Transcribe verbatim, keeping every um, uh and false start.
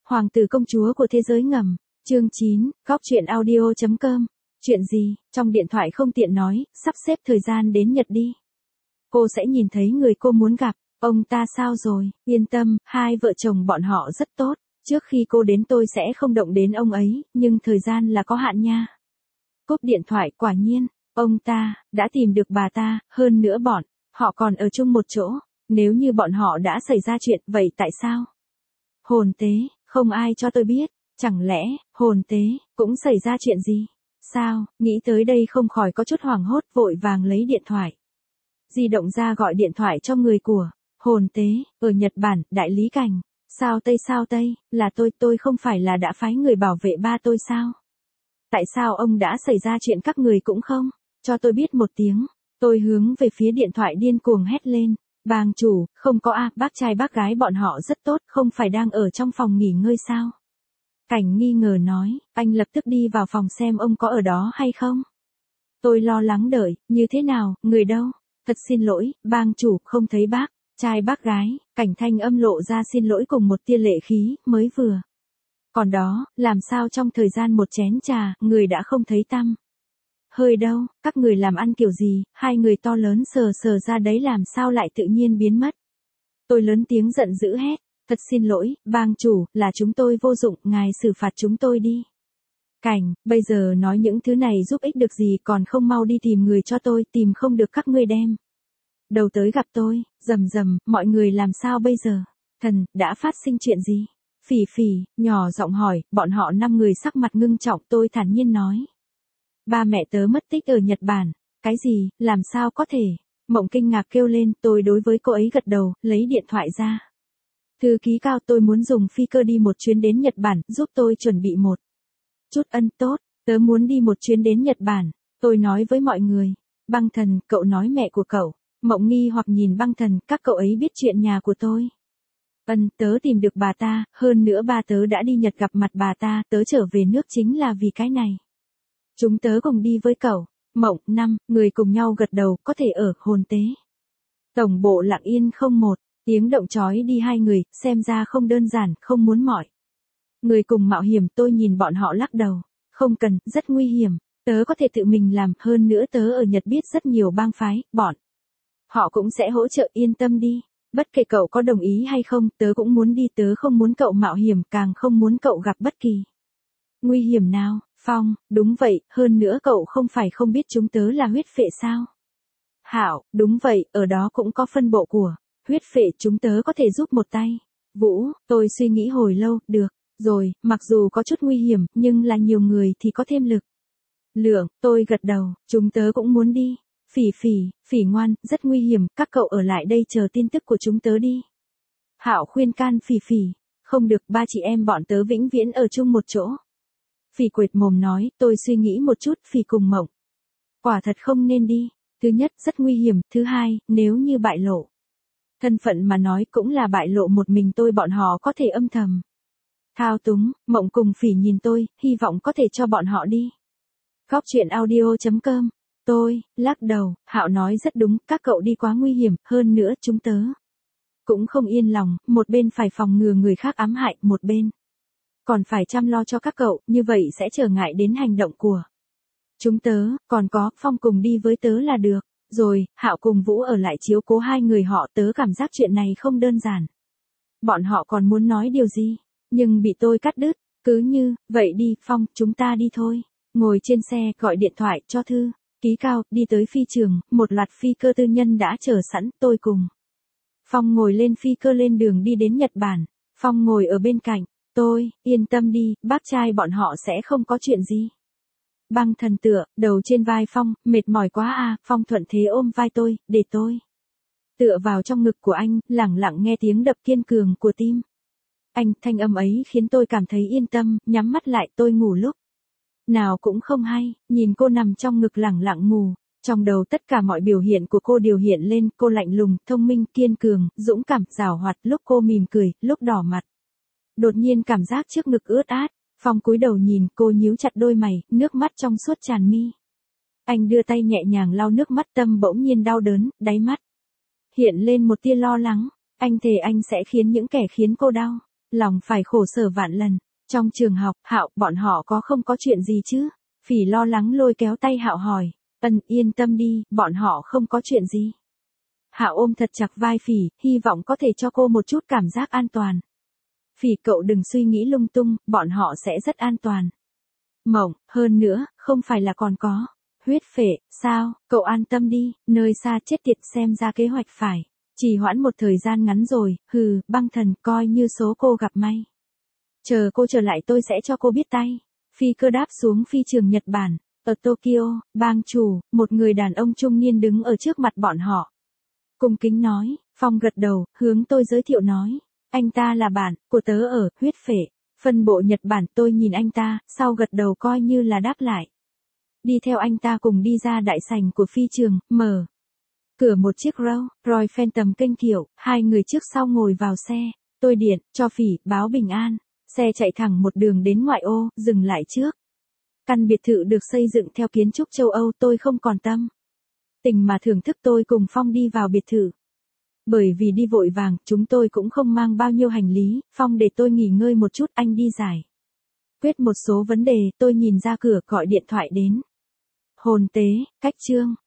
Hoàng tử công chúa của thế giới ngầm, chương chín, góc truyện audio chấm com. Chuyện gì, trong điện thoại không tiện nói, sắp xếp thời gian đến Nhật đi. Cô sẽ nhìn thấy người cô muốn gặp, ông ta sao rồi, yên tâm, hai vợ chồng bọn họ rất tốt, trước khi cô đến tôi sẽ không động đến ông ấy, nhưng thời gian là có hạn nha. Cúp điện thoại, quả nhiên, ông ta, đã tìm được bà ta, hơn nữa bọn, họ còn ở chung một chỗ, nếu như bọn họ đã xảy ra chuyện, vậy tại sao? Hồn tế, không ai cho tôi biết, chẳng lẽ, hồn tế, cũng xảy ra chuyện gì? Sao, nghĩ tới đây không khỏi có chút hoảng hốt vội vàng lấy điện thoại. Di động ra gọi điện thoại cho người của, hồn tế, ở Nhật Bản, đại lý Cảnh. Sao Tây sao Tây, là tôi, tôi không phải là đã phái người bảo vệ ba tôi sao? Tại sao ông đã xảy ra chuyện các người cũng không? Cho tôi biết một tiếng. Tôi hướng về phía điện thoại điên cuồng hét lên. Bàng chủ, không có a, bác trai bác gái bọn họ rất tốt, không phải đang ở trong phòng nghỉ ngơi sao? Cảnh nghi ngờ nói, anh lập tức đi vào phòng xem ông có ở đó hay không? Tôi lo lắng đợi, như thế nào, người đâu? Thật xin lỗi, bang chủ, không thấy bác, trai bác gái, Cảnh thanh âm lộ ra xin lỗi cùng một tia lệ khí, mới vừa. Còn đó, làm sao trong thời gian một chén trà, người đã không thấy tăm? Hơi đâu, các người làm ăn kiểu gì, hai người to lớn sờ sờ ra đấy làm sao lại tự nhiên biến mất? Tôi lớn tiếng giận dữ hét, thật xin lỗi, bang chủ, là chúng tôi vô dụng, ngài xử phạt chúng tôi đi. Cảnh, bây giờ nói những thứ này giúp ích được gì còn không mau đi tìm người cho tôi, tìm không được các ngươi đem. Đầu tới gặp tôi, rầm rầm, mọi người làm sao bây giờ? Thần, đã phát sinh chuyện gì? Phỉ phỉ, nhỏ giọng hỏi, bọn họ năm người sắc mặt ngưng trọng, tôi thản nhiên nói. Ba mẹ tớ mất tích ở Nhật Bản. Cái gì, làm sao có thể? Mộng kinh ngạc kêu lên, tôi đối với cô ấy gật đầu, lấy điện thoại ra. Thư ký Cao, tôi muốn dùng phi cơ đi một chuyến đến Nhật Bản, giúp tôi chuẩn bị một chút ân tốt, tớ muốn đi một chuyến đến Nhật Bản. Tôi nói với mọi người. Băng Thần, cậu nói mẹ của cậu. Mộng nghi hoặc nhìn Băng Thần, các cậu ấy biết chuyện nhà của tôi. Ân, tớ tìm được bà ta, hơn nữa ba tớ đã đi Nhật gặp mặt bà ta, tớ trở về nước chính là vì cái này. Chúng tớ cùng đi với cậu. Mộng, năm, người cùng nhau gật đầu, có thể ở, hồn tế. Tổng bộ lặng yên không một, tiếng động chói đi hai người, xem ra không đơn giản, không muốn mỏi. Người cùng mạo hiểm, tôi nhìn bọn họ lắc đầu. Không cần, rất nguy hiểm, tớ có thể tự mình làm, hơn nữa tớ ở Nhật biết rất nhiều bang phái, bọn. Họ cũng sẽ hỗ trợ, yên tâm đi. Bất kể cậu có đồng ý hay không, tớ cũng muốn đi, tớ không muốn cậu mạo hiểm, càng không muốn cậu gặp bất kỳ nguy hiểm nào. Phong, đúng vậy, hơn nữa cậu không phải không biết chúng tớ là huyết phệ sao? Hảo, đúng vậy, ở đó cũng có phân bộ của huyết phệ, chúng tớ có thể giúp một tay. Vũ, tôi suy nghĩ hồi lâu, được, rồi, mặc dù có chút nguy hiểm, nhưng là nhiều người thì có thêm lực lượng, tôi gật đầu, chúng tớ cũng muốn đi. Phỉ phỉ, phỉ ngoan, rất nguy hiểm, các cậu ở lại đây chờ tin tức của chúng tớ đi. Hạo khuyên can phỉ phỉ, không được, ba chị em bọn tớ vĩnh viễn ở chung một chỗ. Phỉ quệt mồm nói, tôi suy nghĩ một chút, phỉ cùng Mộng. Quả thật không nên đi, thứ nhất, rất nguy hiểm, thứ hai, nếu như bại lộ. Thân phận mà nói cũng là bại lộ một mình tôi, bọn họ có thể âm thầm thao túng. Mộng cùng phỉ nhìn tôi, hy vọng có thể cho bọn họ đi. Góc truyện audio chấm com. Tôi, lắc đầu, Hạo nói rất đúng, các cậu đi quá nguy hiểm, hơn nữa chúng tớ cũng không yên lòng, một bên phải phòng ngừa người khác ám hại, một bên còn phải chăm lo cho các cậu, như vậy sẽ trở ngại đến hành động của chúng tớ, còn có, Phong cùng đi với tớ là được. Rồi, Hạo cùng Vũ ở lại chiếu cố hai người họ, tớ cảm giác chuyện này không đơn giản. Bọn họ còn muốn nói điều gì, nhưng bị tôi cắt đứt, cứ như, vậy đi, Phong, chúng ta đi thôi. Ngồi trên xe, gọi điện thoại cho Thư ký Cao, đi tới phi trường, một loạt phi cơ tư nhân đã chờ sẵn, tôi cùng Phong ngồi lên phi cơ lên đường đi đến Nhật Bản. Phong ngồi ở bên cạnh, tôi, yên tâm đi, bác trai bọn họ sẽ không có chuyện gì. Băng Thần tựa, đầu trên vai Phong, mệt mỏi quá à, Phong thuận thế ôm vai tôi, để tôi tựa vào trong ngực của anh, lẳng lặng nghe tiếng đập kiên cường của tim anh, thanh âm ấy khiến tôi cảm thấy yên tâm, nhắm mắt lại, tôi ngủ lúc nào cũng không hay, nhìn cô nằm trong ngực lẳng lặng ngủ, trong đầu tất cả mọi biểu hiện của cô đều hiện lên, cô lạnh lùng, thông minh, kiên cường, dũng cảm, giàu hoạt, lúc cô mỉm cười, lúc đỏ mặt. Đột nhiên cảm giác trước ngực ướt át, Phong cúi đầu nhìn, cô nhíu chặt đôi mày, nước mắt trong suốt tràn mi. Anh đưa tay nhẹ nhàng lau nước mắt, tâm bỗng nhiên đau đớn, đáy mắt hiện lên một tia lo lắng, anh thề anh sẽ khiến những kẻ khiến cô đau Lòng phải khổ sở vạn lần. Trong trường học, Hạo, bọn họ có không có chuyện gì chứ? Phỉ lo lắng lôi kéo tay Hạo hỏi. Ân, yên tâm đi, bọn họ không có chuyện gì. Hạo ôm thật chặt vai Phỉ, hy vọng có thể cho cô một chút cảm giác an toàn. Phỉ, cậu đừng suy nghĩ lung tung, bọn họ sẽ rất an toàn. Mộng, hơn nữa, không phải là còn có huyết phệ, sao, cậu an tâm đi, nơi xa chết tiệt xem ra kế hoạch phải trì hoãn một thời gian ngắn rồi, hừ, băng thần, coi như số cô gặp may. Chờ cô trở lại tôi sẽ cho cô biết tay. Phi cơ đáp xuống phi trường Nhật Bản, ở Tokyo, bang chủ, một người đàn ông trung niên đứng ở trước mặt bọn họ. Cung kính nói, Phong gật đầu, hướng tôi giới thiệu nói, anh ta là bạn của tớ ở huyết phệ, phân bộ Nhật Bản. Tôi nhìn anh ta, sau gật đầu coi như là đáp lại. Đi theo anh ta cùng đi ra đại sảnh của phi trường, mở cửa một chiếc Rolls Royce Phantom kênh kiểu, hai người trước sau ngồi vào xe, tôi điện, cho Phỉ, báo bình an. Xe chạy thẳng một đường đến ngoại ô, dừng lại trước căn biệt thự được xây dựng theo kiến trúc châu Âu. Tôi không còn tâm tình mà thưởng thức, tôi cùng Phong đi vào biệt thự. Bởi vì đi vội vàng, chúng tôi cũng không mang bao nhiêu hành lý, Phong để tôi nghỉ ngơi một chút, anh đi giải quyết một số vấn đề. Tôi nhìn ra cửa, gọi điện thoại đến. Hồn tế, cách chương.